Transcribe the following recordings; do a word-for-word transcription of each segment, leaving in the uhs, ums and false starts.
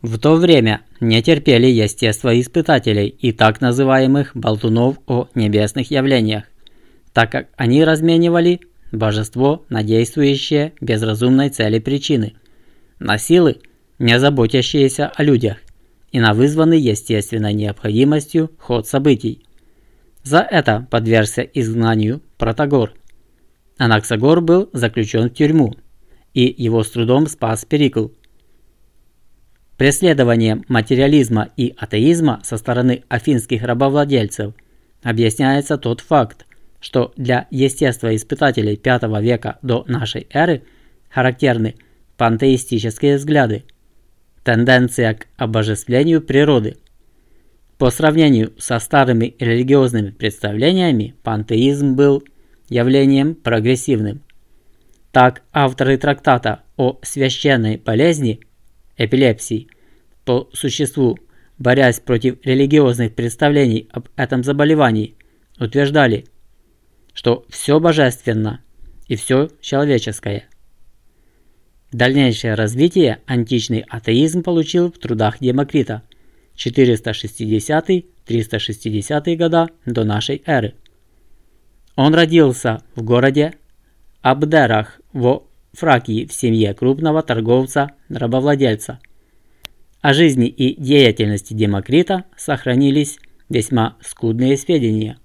В то время не терпели естествоиспытателей и так называемых болтунов о небесных явлениях, так как они разменивали божество на действующие без разумной цели причины, на силы, не заботящиеся о людях, и на вызванный естественной необходимостью ход событий. За это подвергся изгнанию Протагор. Анаксагор был заключен в тюрьму, и его с трудом спас Перикл. Преследованием материализма и атеизма со стороны афинских рабовладельцев объясняется тот факт, что для естествоиспытателей пятого века до нашей эры характерны пантеистические взгляды, тенденция к обожествлению природы. По сравнению со старыми религиозными представлениями, пантеизм был явлением прогрессивным. Так авторы трактата о священной болезни эпилепсии, по существу борясь против религиозных представлений об этом заболевании, утверждали, что все божественно и все человеческое. Дальнейшее развитие античный атеизм получил в трудах Демокрита четыреста шестидесятый — триста шестидесятые года до нашей эры. Он родился в городе Абдерах во Фракии в семье крупного торговца-рабовладельца. О жизни и деятельности Демокрита сохранились весьма скудные сведения.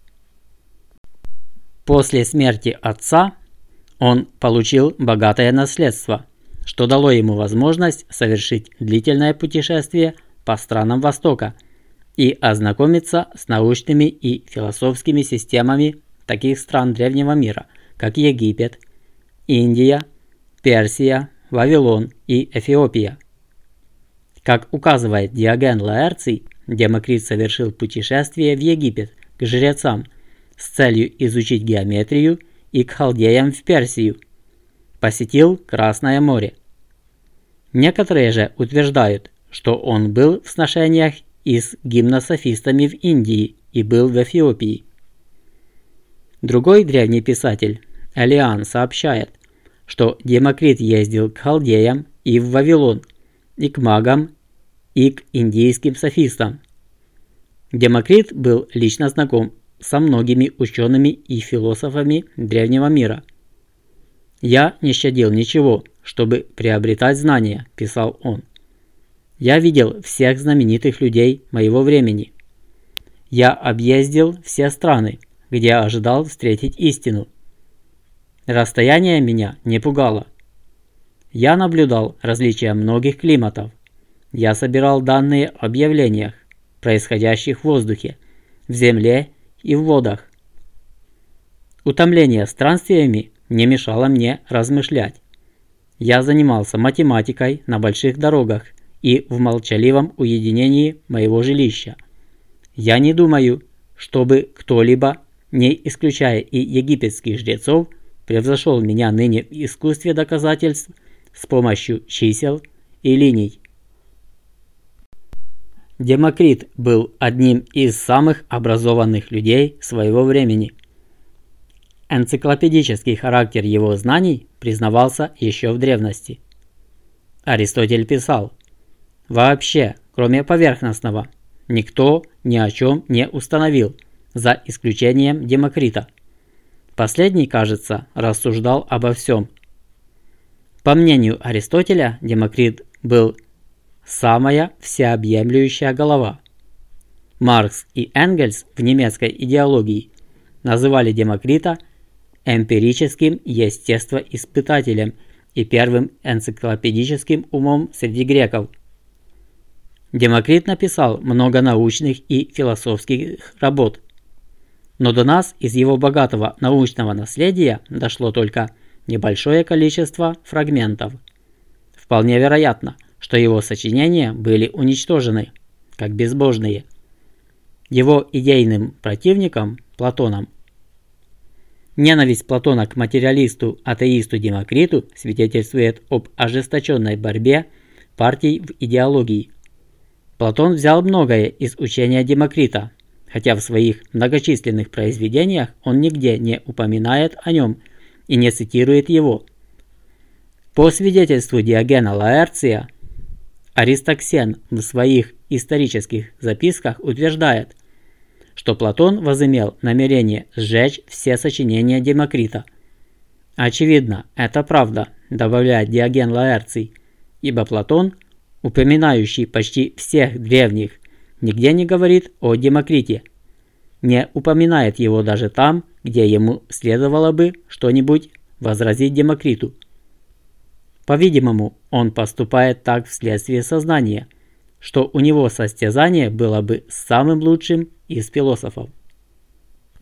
После смерти отца он получил богатое наследство, что дало ему возможность совершить длительное путешествие по странам Востока и ознакомиться с научными и философскими системами таких стран древнего мира, как Египет, Индия, Персия, Вавилон и Эфиопия. Как указывает Диоген Лаэрций, Демокрит совершил путешествие в Египет к жрецам с целью изучить геометрию и к халдеям в Персию. Посетил Красное море. Некоторые же утверждают, что он был в сношениях и с гимнософистами в Индии и был в Эфиопии. Другой древний писатель, Элиан, сообщает, что Демокрит ездил к халдеям и в Вавилон, и к магам, и к индийским софистам. Демокрит был лично знаком со многими учеными и философами древнего мира. «Я не щадил ничего, чтобы приобретать знания», – писал он. «Я видел всех знаменитых людей моего времени. Я объездил все страны, где ожидал встретить истину. Расстояние меня не пугало. Я наблюдал различия многих климатов. Я собирал данные об явлениях, происходящих в воздухе, в земле и в водах. Утомление странствиями не мешало мне размышлять. Я занимался математикой на больших дорогах и в молчаливом уединении моего жилища. Я не думаю, чтобы кто-либо, не исключая и египетских жрецов, превзошел меня ныне в искусстве доказательств с помощью чисел и линий». Демокрит был одним из самых образованных людей своего времени. Энциклопедический характер его знаний признавался еще в древности. Аристотель писал: «Вообще, кроме поверхностного, никто ни о чем не установил, за исключением Демокрита. Последний, кажется, рассуждал обо всем». По мнению Аристотеля, Демокрит был самая всеобъемлющая голова. Маркс и Энгельс в немецкой идеологии называли Демокрита эмпирическим естествоиспытателем и первым энциклопедическим умом среди греков. Демокрит написал много научных и философских работ, но до нас из его богатого научного наследия дошло только небольшое количество фрагментов. Вполне вероятно, что его сочинения были уничтожены, как безбожные. Его идейным противником, Платоном, ненависть Платона к материалисту-атеисту Демокриту свидетельствует об ожесточенной борьбе партий в идеологии. Платон взял многое из учения Демокрита, хотя в своих многочисленных произведениях он нигде не упоминает о нем и не цитирует его. По свидетельству Диогена Лаэрция, Аристоксен в своих исторических записках утверждает, что Платон возымел намерение сжечь все сочинения Демокрита. Очевидно, это правда, добавляет Диоген Лаэрций, ибо Платон, упоминающий почти всех древних, нигде не говорит о Демокрите, не упоминает его даже там, где ему следовало бы что-нибудь возразить Демокриту. По-видимому, он поступает так вследствие сознания, что у него состязание было бы самым лучшим из философов.